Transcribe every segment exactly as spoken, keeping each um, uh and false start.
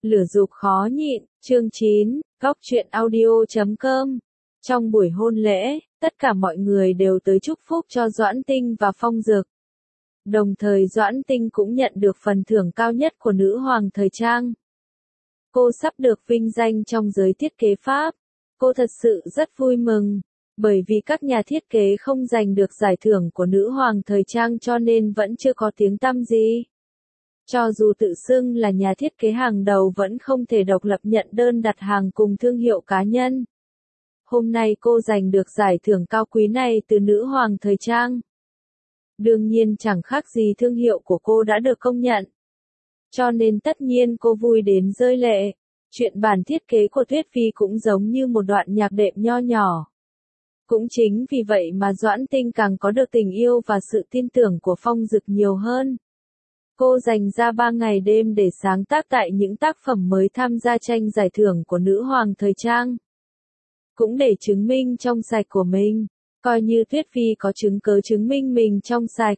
Lửa dục khó nhịn, chương chín, góc truyện audio chấm com. Trong buổi hôn lễ, tất cả mọi người đều tới chúc phúc cho Doãn Tinh và Phong Dực. Đồng thời Doãn Tinh cũng nhận được phần thưởng cao nhất của nữ hoàng thời trang. Cô sắp được vinh danh trong giới thiết kế Pháp. Cô thật sự rất vui mừng, bởi vì các nhà thiết kế không giành được giải thưởng của nữ hoàng thời trang cho nên vẫn chưa có tiếng tăm gì. Cho dù tự xưng là nhà thiết kế hàng đầu vẫn không thể độc lập nhận đơn đặt hàng cùng thương hiệu cá nhân. Hôm nay cô giành được giải thưởng cao quý này từ nữ hoàng thời trang. Đương nhiên chẳng khác gì thương hiệu của cô đã được công nhận. Cho nên tất nhiên cô vui đến rơi lệ. Chuyện bản thiết kế của Tuyết Phi cũng giống như một đoạn nhạc đệm nho nhỏ. Cũng chính vì vậy mà Doãn Tinh càng có được tình yêu và sự tin tưởng của Phong Dực nhiều hơn. Cô dành ra ba ngày đêm để sáng tác tại những tác phẩm mới tham gia tranh giải thưởng của nữ hoàng thời trang. Cũng để chứng minh trong sạch của mình, coi như Tuyết Phi có chứng cớ chứng minh mình trong sạch.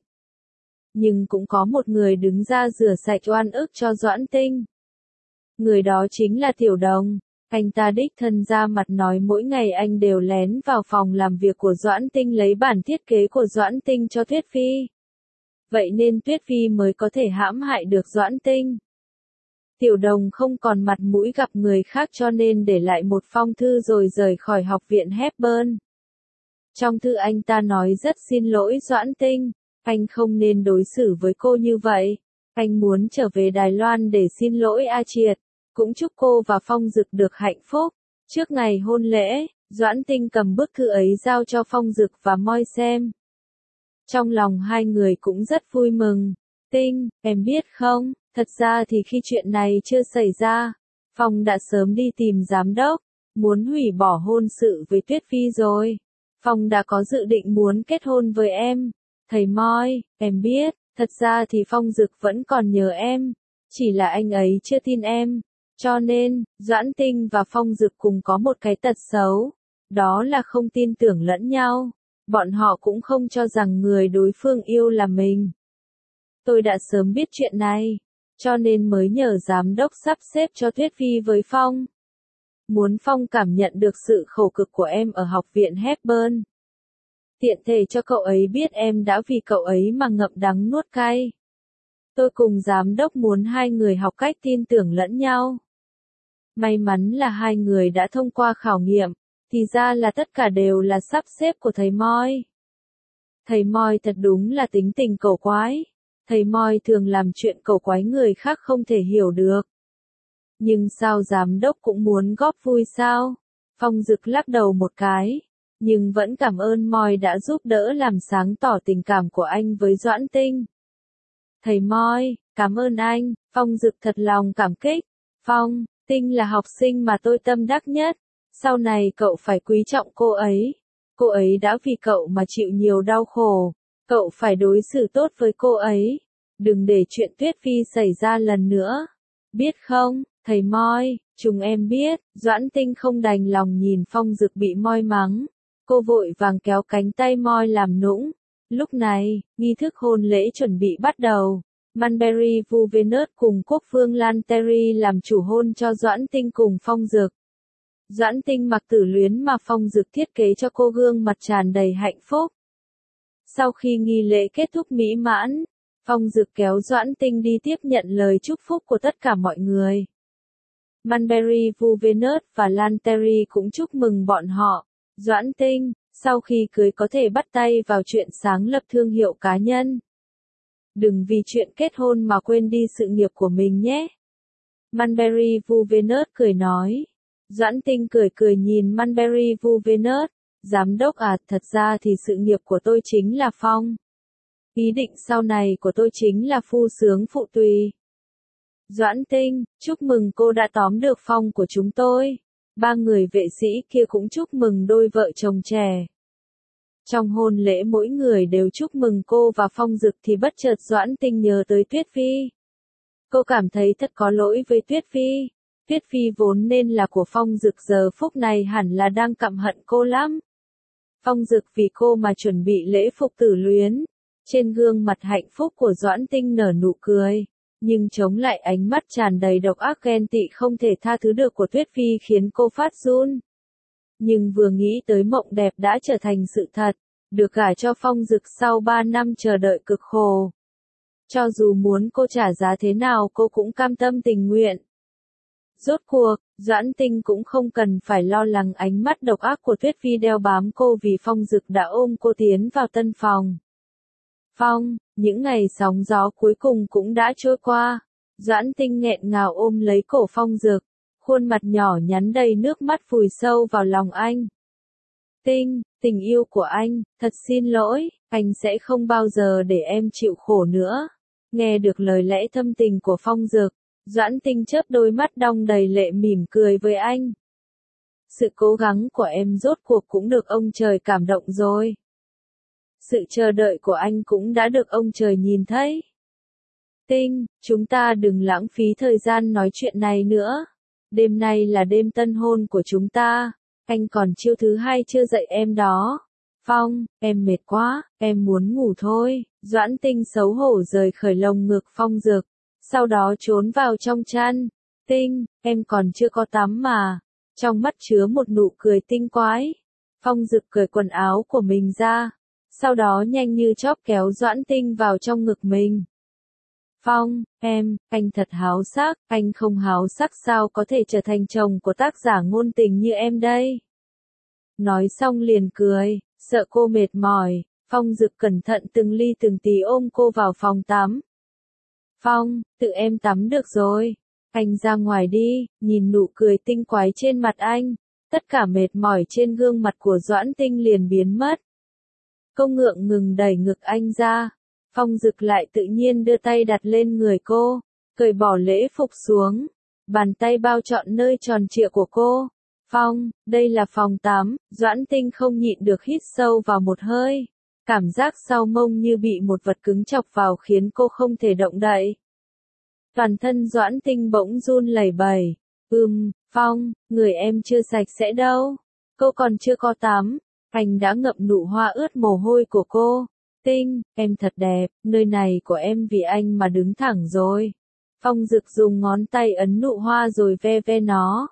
Nhưng cũng có một người đứng ra rửa sạch oan ức cho Doãn Tinh. Người đó chính là Tiểu Đồng. Anh ta đích thân ra mặt nói mỗi ngày anh đều lén vào phòng làm việc của Doãn Tinh lấy bản thiết kế của Doãn Tinh cho Tuyết Phi. Vậy nên Tuyết Phi mới có thể hãm hại được Doãn Tinh. Tiểu Đồng không còn mặt mũi gặp người khác cho nên để lại một phong thư rồi rời khỏi học viện Hepburn. Trong thư anh ta nói rất xin lỗi Doãn Tinh, anh không nên đối xử với cô như vậy. Anh muốn trở về Đài Loan để xin lỗi A Triệt, cũng chúc cô và Phong Dực được hạnh phúc. Trước ngày hôn lễ, Doãn Tinh cầm bức thư ấy giao cho Phong Dực và Moi xem. Trong lòng hai người cũng rất vui mừng. Tinh, em biết không, thật ra thì khi chuyện này chưa xảy ra, Phong đã sớm đi tìm giám đốc, muốn hủy bỏ hôn sự với Tuyết Phi rồi. Phong đã có dự định muốn kết hôn với em. Thầy Moi, em biết, thật ra thì Phong Dực vẫn còn nhớ em, chỉ là anh ấy chưa tin em. Cho nên, Doãn Tinh và Phong Dực cùng có một cái tật xấu, đó là không tin tưởng lẫn nhau. Bọn họ cũng không cho rằng người đối phương yêu là mình. Tôi đã sớm biết chuyện này, cho nên mới nhờ giám đốc sắp xếp cho Tuyết Phi với Phong. Muốn Phong cảm nhận được sự khổ cực của em ở học viện Hepburn. Tiện thể cho cậu ấy biết em đã vì cậu ấy mà ngậm đắng nuốt cay. Tôi cùng giám đốc muốn hai người học cách tin tưởng lẫn nhau. May mắn là hai người đã thông qua khảo nghiệm. Thì ra là tất cả đều là sắp xếp của thầy Moi. Thầy Moi thật đúng là tính tình cẩu quái. Thầy Moi thường làm chuyện cẩu quái người khác không thể hiểu được. Nhưng sao giám đốc cũng muốn góp vui sao? Phong Dực lắc đầu một cái. Nhưng vẫn cảm ơn Moi đã giúp đỡ làm sáng tỏ tình cảm của anh với Doãn Tinh. Thầy Moi, cảm ơn anh. Phong Dực thật lòng cảm kích. Phong, Tinh là học sinh mà tôi tâm đắc nhất. Sau này cậu phải quý trọng cô ấy. Cô ấy đã vì cậu mà chịu nhiều đau khổ. Cậu phải đối xử tốt với cô ấy. Đừng để chuyện Tuyết Phi xảy ra lần nữa. Biết không, thầy Moi, chúng em biết. Doãn Tinh không đành lòng nhìn Phong Dực bị Moi mắng. Cô vội vàng kéo cánh tay Moi làm nũng. Lúc này, nghi thức hôn lễ chuẩn bị bắt đầu. Mulberry Vu Venus cùng Quốc vương Lan Terry làm chủ hôn cho Doãn Tinh cùng Phong Dực. Doãn Tinh mặc tử luyến mà Phong Dực thiết kế cho cô gương mặt tràn đầy hạnh phúc. Sau khi nghi lễ kết thúc mỹ mãn, Phong Dực kéo Doãn Tinh đi tiếp nhận lời chúc phúc của tất cả mọi người. Mulberry Vu Venus và Lan Terry cũng chúc mừng bọn họ. Doãn Tinh, sau khi cưới có thể bắt tay vào chuyện sáng lập thương hiệu cá nhân. Đừng vì chuyện kết hôn mà quên đi sự nghiệp của mình nhé. Mulberry Vu Venus cười nói. Doãn Tinh cười cười nhìn Mulberry Vu Venus. Giám đốc à, thật ra thì sự nghiệp của tôi chính là Phong. Ý định sau này của tôi chính là phu sướng phụ tùy. Doãn Tinh, chúc mừng cô đã tóm được Phong của chúng tôi. Ba người vệ sĩ kia cũng chúc mừng đôi vợ chồng trẻ. Trong hôn lễ mỗi người đều chúc mừng cô và Phong Dực thì bất chợt Doãn Tinh nhớ tới Tuyết Phi. Cô cảm thấy thật có lỗi với Tuyết Phi. Tuyết Phi vốn nên là của Phong Dực giờ phút này hẳn là đang căm hận cô lắm. Phong Dực vì cô mà chuẩn bị lễ phục tử luyến. Trên gương mặt hạnh phúc của Doãn Tinh nở nụ cười. Nhưng chống lại ánh mắt tràn đầy độc ác ghen tị không thể tha thứ được của Tuyết Phi khiến cô phát run. Nhưng vừa nghĩ tới mộng đẹp đã trở thành sự thật, được gả cho Phong Dực sau ba năm chờ đợi cực khổ. Cho dù muốn cô trả giá thế nào cô cũng cam tâm tình nguyện. Rốt cuộc, Doãn Tinh cũng không cần phải lo lắng ánh mắt độc ác của Tuyết Phi đeo bám cô vì Phong Dực đã ôm cô tiến vào tân phòng. Phong, những ngày sóng gió cuối cùng cũng đã trôi qua. Doãn Tinh nghẹn ngào ôm lấy cổ Phong Dực, khuôn mặt nhỏ nhắn đầy nước mắt vùi sâu vào lòng anh. Tinh, tình yêu của anh, thật xin lỗi, anh sẽ không bao giờ để em chịu khổ nữa. Nghe được lời lẽ thâm tình của Phong Dực, Doãn Tinh chớp đôi mắt đong đầy lệ mỉm cười với anh. Sự cố gắng của em rốt cuộc cũng được ông trời cảm động rồi. Sự chờ đợi của anh cũng đã được ông trời nhìn thấy. Tinh, chúng ta đừng lãng phí thời gian nói chuyện này nữa. Đêm nay là đêm tân hôn của chúng ta. Anh còn chiêu thứ hai chưa dậy em đó. Phong, em mệt quá, em muốn ngủ thôi. Doãn Tinh xấu hổ rời khỏi lồng ngực Phong Dực, sau đó trốn vào trong chăn. Tinh, em còn chưa có tắm mà. Trong mắt chứa một nụ cười tinh quái. Phong Dực cởi quần áo của mình ra, sau đó nhanh như chóp kéo Doãn Tinh vào trong ngực mình. Phong, em, anh thật háo sắc, anh không háo sắc sao có thể trở thành chồng của tác giả ngôn tình như em đây. Nói xong liền cười, sợ cô mệt mỏi, Phong Dực cẩn thận từng ly từng tí ôm cô vào phòng tắm. Phong, tự em tắm được rồi. Anh ra ngoài đi, nhìn nụ cười tinh quái trên mặt anh. Tất cả mệt mỏi trên gương mặt của Doãn Tinh liền biến mất. Cô ngượng ngừng đẩy ngực anh ra. Phong Dực lại tự nhiên đưa tay đặt lên người cô, cởi bỏ lễ phục xuống. Bàn tay bao trọn nơi tròn trịa của cô. Phong, đây là phòng tắm. Doãn Tinh không nhịn được hít sâu vào một hơi. Cảm giác sau mông như bị một vật cứng chọc vào khiến cô không thể động đậy. Toàn thân Doãn Tinh bỗng run lẩy bẩy. Ừm, Phong, người em chưa sạch sẽ đâu. Cô còn chưa có tắm. Anh đã ngậm nụ hoa ướt mồ hôi của cô. Tinh, em thật đẹp, nơi này của em vì anh mà đứng thẳng rồi. Phong Dực dùng ngón tay ấn nụ hoa rồi ve ve nó.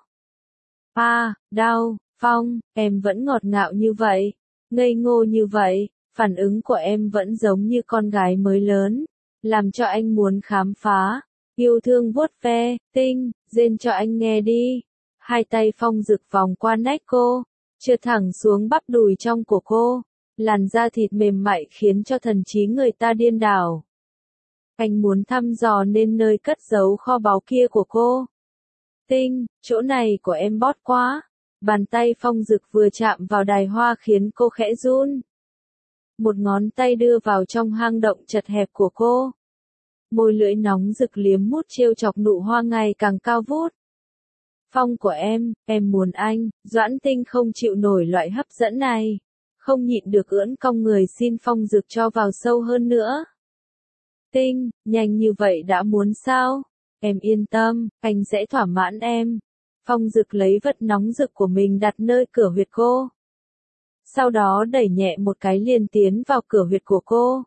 À, đau, Phong, em vẫn ngọt ngào như vậy, ngây ngô như vậy, phản ứng của em vẫn giống như con gái mới lớn, làm cho anh muốn khám phá, yêu thương vuốt ve. Tinh, rên cho anh nghe đi. Hai tay Phong Dực vòng qua nách cô, trượt thẳng xuống bắp đùi trong của cô. Làn da thịt mềm mại khiến cho thần trí người ta điên đảo. Anh muốn thăm dò nên nơi cất giấu kho báu kia của cô. Tinh, chỗ này của em bót quá. Bàn tay Phong Dực vừa chạm vào đài hoa khiến cô khẽ run. Một ngón tay đưa vào trong hang động chật hẹp của cô. Môi lưỡi nóng rực liếm mút trêu chọc nụ hoa ngày càng cao vút. Phong của em, em muốn anh. Doãn Tinh không chịu nổi loại hấp dẫn này. Không nhịn được ưỡn cong người xin Phong Dực cho vào sâu hơn nữa. Tinh, nhanh như vậy đã muốn sao? Em yên tâm, anh sẽ thỏa mãn em. Phong Dực lấy vật nóng rực của mình đặt nơi cửa huyệt cô. Sau đó đẩy nhẹ một cái liền tiến vào cửa huyệt của cô.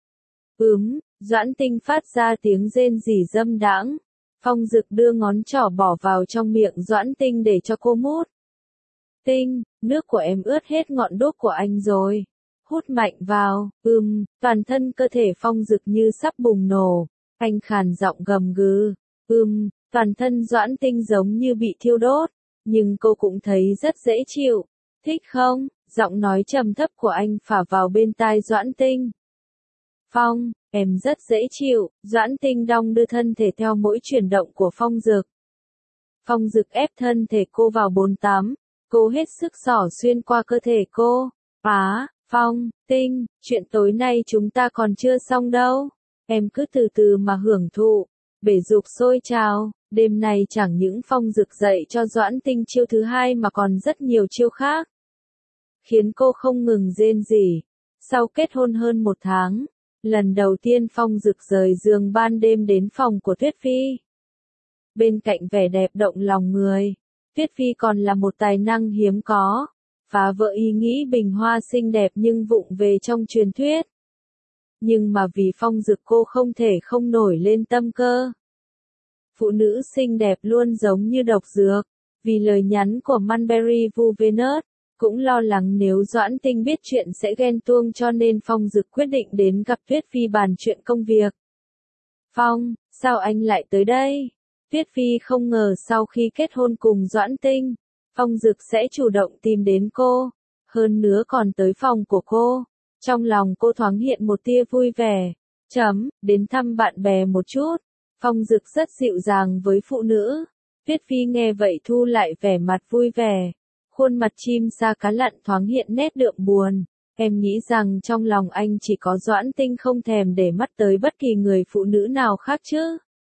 Ừm, Doãn Tinh phát ra tiếng rên rỉ dâm đãng. Phong Dực đưa ngón trỏ bỏ vào trong miệng Doãn Tinh để cho cô mút. Tinh, nước của em ướt hết ngọn đuốc của anh rồi. Hút mạnh vào. Ừm, toàn thân cơ thể Phong Dực như sắp bùng nổ. Anh khàn giọng gầm gừ. Ừm, toàn thân Doãn Tinh giống như bị thiêu đốt. Nhưng cô cũng thấy rất dễ chịu. Thích không? Giọng nói trầm thấp của anh phả vào bên tai Doãn Tinh. Phong, em rất dễ chịu. Doãn Tinh đong đưa thân thể theo mỗi chuyển động của Phong Dực. Phong Dực ép thân thể cô vào bồn tắm. Cô hết sức xỏ xuyên qua cơ thể cô. Á, Phong, Tinh, chuyện tối nay chúng ta còn chưa xong đâu. Em cứ từ từ mà hưởng thụ. Bể dục sôi trào, đêm nay chẳng những Phong Dực dạy cho Doãn Tinh chiêu thứ hai mà còn rất nhiều chiêu khác. Khiến cô không ngừng rên rỉ. Sau kết hôn hơn một tháng, lần đầu tiên Phong Dực rời giường ban đêm đến phòng của Tuyết Phi. Bên cạnh vẻ đẹp động lòng người, Tuyết Phi còn là một tài năng hiếm có, phá vỡ ý nghĩ bình hoa xinh đẹp nhưng vụng về trong truyền thuyết. Nhưng mà vì Phong Dực cô không thể không nổi lên tâm cơ. Phụ nữ xinh đẹp luôn giống như độc dược. Vì lời nhắn của Mulberry Vu Venus, cũng lo lắng nếu Doãn Tinh biết chuyện sẽ ghen tuông cho nên Phong Dực quyết định đến gặp Tuyết Phi bàn chuyện công việc. Phong, sao anh lại tới đây? Tuyết Phi không ngờ sau khi kết hôn cùng Doãn Tinh, Phong Dực sẽ chủ động tìm đến cô, hơn nữa còn tới phòng của cô. Trong lòng cô thoáng hiện một tia vui vẻ. Chấm, đến thăm bạn bè một chút. Phong Dực rất dịu dàng với phụ nữ. Tuyết Phi nghe vậy thu lại vẻ mặt vui vẻ. Khuôn mặt chim sa cá lặn thoáng hiện nét đượm buồn. Em nghĩ rằng trong lòng anh chỉ có Doãn Tinh, không thèm để mắt tới bất kỳ người phụ nữ nào khác chứ.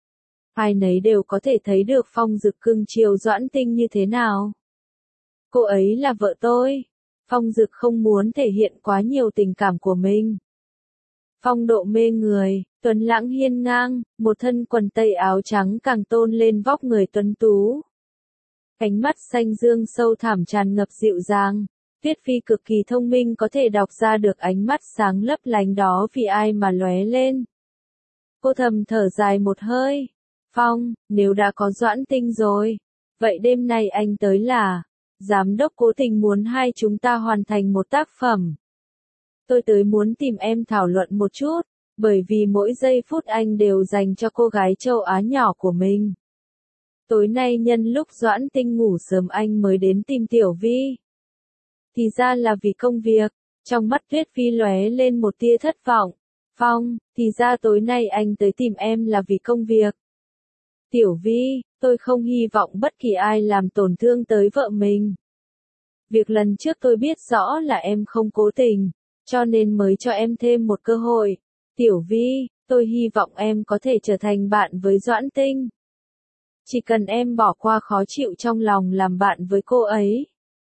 Ai nấy đều có thể thấy được Phong Dực cưng chiều Doãn Tinh như thế nào. Cô ấy là vợ tôi. Phong Dực không muốn thể hiện quá nhiều tình cảm của mình. Phong độ mê người, tuấn lãng hiên ngang, một thân quần tây áo trắng càng tôn lên vóc người tuấn tú. Ánh mắt xanh dương sâu thẳm tràn ngập dịu dàng. Tuyết Phi cực kỳ thông minh, có thể đọc ra được ánh mắt sáng lấp lánh đó vì ai mà lóe lên. Cô thầm thở dài một hơi. Phong, nếu đã có Doãn Tinh rồi, vậy đêm nay anh tới là, giám đốc cố tình muốn hai chúng ta hoàn thành một tác phẩm. Tôi tới muốn tìm em thảo luận một chút, bởi vì mỗi giây phút anh đều dành cho cô gái châu Á nhỏ của mình. Tối nay nhân lúc Doãn Tinh ngủ sớm anh mới đến tìm Tiểu Vi. Thì ra là vì công việc. Trong mắt Tuyết Phi lóe lên một tia thất vọng. Phong, thì ra tối nay anh tới tìm em là vì công việc. Tiểu Vi, tôi không hy vọng bất kỳ ai làm tổn thương tới vợ mình. Việc lần trước tôi biết rõ là em không cố tình, cho nên mới cho em thêm một cơ hội. Tiểu Vi, tôi hy vọng em có thể trở thành bạn với Doãn Tinh. Chỉ cần em bỏ qua khó chịu trong lòng làm bạn với cô ấy,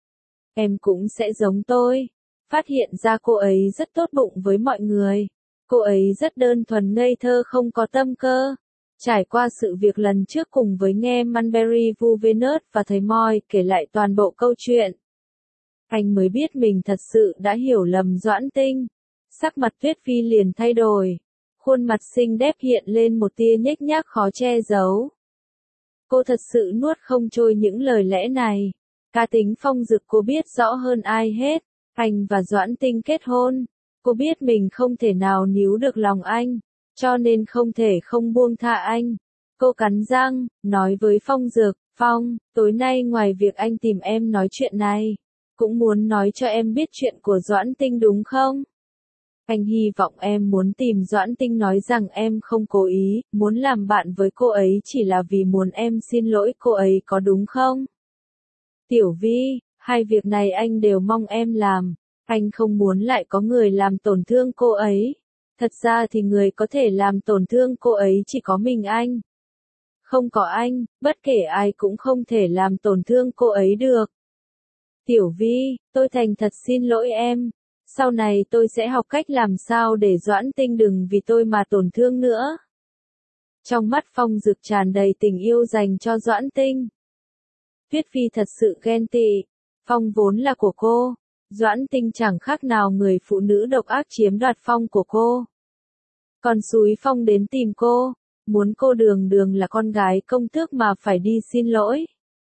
em cũng sẽ giống tôi, phát hiện ra cô ấy rất tốt bụng với mọi người. Cô ấy rất đơn thuần ngây thơ, không có tâm cơ. Trải qua sự việc lần trước cùng với nghe Mulberry Vu Venus và thầy Moi kể lại toàn bộ câu chuyện, anh mới biết mình thật sự đã hiểu lầm Doãn Tinh. Sắc mặt Tuyết Phi liền thay đổi, khuôn mặt xinh đẹp hiện lên một tia nhếch nhác khó che giấu. Cô thật sự nuốt không trôi những lời lẽ này. Cá tính Phong Dực cô biết rõ hơn ai hết. Anh và Doãn Tinh kết hôn, cô biết mình không thể nào níu được lòng anh, cho nên không thể không buông tha anh. Cô cắn răng, nói với Phong Dực, Phong, tối nay ngoài việc anh tìm em nói chuyện này, cũng muốn nói cho em biết chuyện của Doãn Tinh đúng không? Anh hy vọng em muốn tìm Doãn Tinh nói rằng em không cố ý, muốn làm bạn với cô ấy chỉ là vì muốn em xin lỗi cô ấy có đúng không? Tiểu Vi, hai việc này anh đều mong em làm. Anh không muốn lại có người làm tổn thương cô ấy. Thật ra thì người có thể làm tổn thương cô ấy chỉ có mình anh. Không có anh, bất kể ai cũng không thể làm tổn thương cô ấy được. Tiểu Vi, tôi thành thật xin lỗi em. Sau này tôi sẽ học cách làm sao để Doãn Tinh đừng vì tôi mà tổn thương nữa. Trong mắt Phong Dực tràn đầy tình yêu dành cho Doãn Tinh. Tuyết Phi thật sự ghen tị. Phong vốn là của cô. Doãn Tinh chẳng khác nào người phụ nữ độc ác chiếm đoạt Phong của cô. Còn xúi Phong đến tìm cô, muốn cô đường đường là con gái công tước mà phải đi xin lỗi.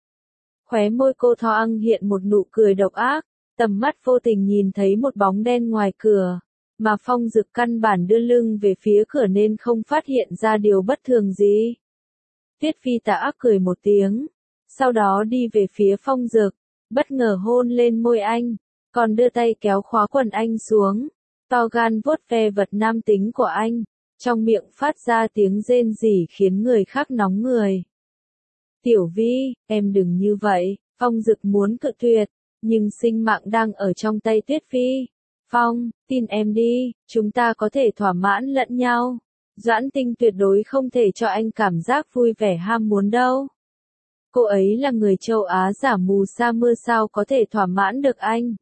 Khóe môi cô thoáng hiện một nụ cười độc ác, tầm mắt vô tình nhìn thấy một bóng đen ngoài cửa, mà Phong Dực căn bản đưa lưng về phía cửa nên không phát hiện ra điều bất thường gì. Tuyết Phi tà ác cười một tiếng, sau đó đi về phía Phong Dực, bất ngờ hôn lên môi anh, còn đưa tay kéo khóa quần anh xuống, to gan vuốt ve vật nam tính của anh, trong miệng phát ra tiếng rên rỉ khiến người khác nóng người. Tiểu Vi, em đừng như vậy. Phong Dực muốn cự tuyệt, nhưng sinh mạng đang ở trong tay Tuyết Phi. Phong, tin em đi, chúng ta có thể thỏa mãn lẫn nhau. Doãn Tinh tuyệt đối không thể cho anh cảm giác vui vẻ ham muốn đâu. Cô ấy là người châu Á giả mù sa mưa, sao có thể thỏa mãn được anh.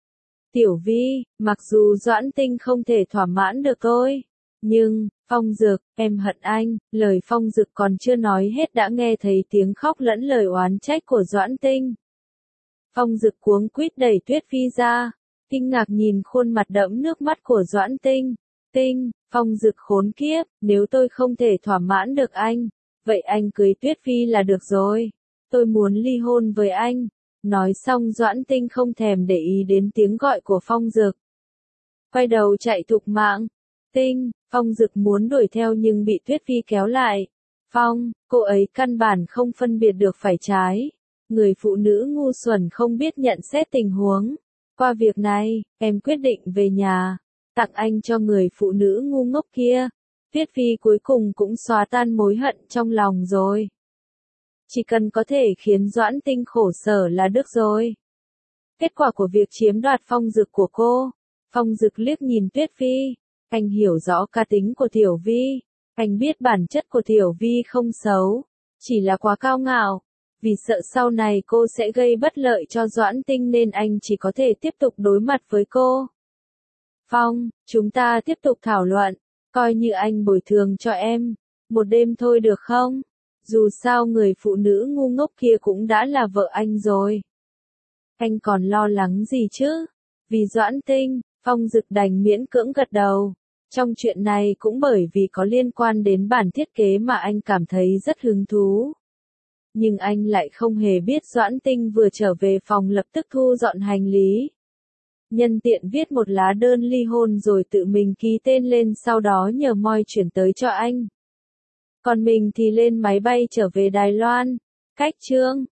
Tiểu Vi, mặc dù Doãn Tinh không thể thỏa mãn được tôi, nhưng, Phong Dực, em hận anh. Lời Phong Dực còn chưa nói hết đã nghe thấy tiếng khóc lẫn lời oán trách của Doãn Tinh. Phong Dực cuống quýt đẩy Tuyết Phi ra, kinh ngạc nhìn khuôn mặt đẫm nước mắt của Doãn Tinh. Tinh, Phong Dực khốn kiếp, nếu tôi không thể thỏa mãn được anh, Vậy anh cưới Tuyết Phi là được rồi. Tôi muốn ly hôn với anh. Nói xong Doãn Tinh không thèm để ý đến tiếng gọi của Phong Dực. Quay đầu chạy thục mạng. Tinh, Phong Dực muốn đuổi theo nhưng bị Tuyết Phi kéo lại. Phong, cô ấy căn bản không phân biệt được phải trái. Người phụ nữ ngu xuẩn không biết nhận xét tình huống. Qua việc này, em quyết định về nhà, tặng anh cho người phụ nữ ngu ngốc kia. Tuyết Phi cuối cùng cũng xóa tan mối hận trong lòng rồi. Chỉ cần có thể khiến Doãn Tinh khổ sở là được rồi. Kết quả của việc chiếm đoạt Phong Dực của cô. Phong Dực liếc nhìn Tuyết Phi. Anh hiểu rõ cá tính của Tiểu Vi. Anh biết bản chất của Tiểu Vi không xấu. Chỉ là quá cao ngạo. Vì sợ sau này cô sẽ gây bất lợi cho Doãn Tinh nên anh chỉ có thể tiếp tục đối mặt với cô. Phong, chúng ta tiếp tục thảo luận. Coi như anh bồi thường cho em. Một đêm thôi được không? Dù sao người phụ nữ ngu ngốc kia cũng đã là vợ anh rồi. Anh còn lo lắng gì chứ? Vì Doãn Tinh, Phong Dực đành miễn cưỡng gật đầu. Trong chuyện này cũng bởi vì có liên quan đến bản thiết kế mà anh cảm thấy rất hứng thú. Nhưng anh lại không hề biết Doãn Tinh vừa trở về phòng lập tức thu dọn hành lý. Nhân tiện viết một lá đơn ly hôn rồi tự mình ký tên lên sau đó nhờ Moi chuyển tới cho anh. Còn mình thì lên máy bay trở về Đài Loan. Cách chương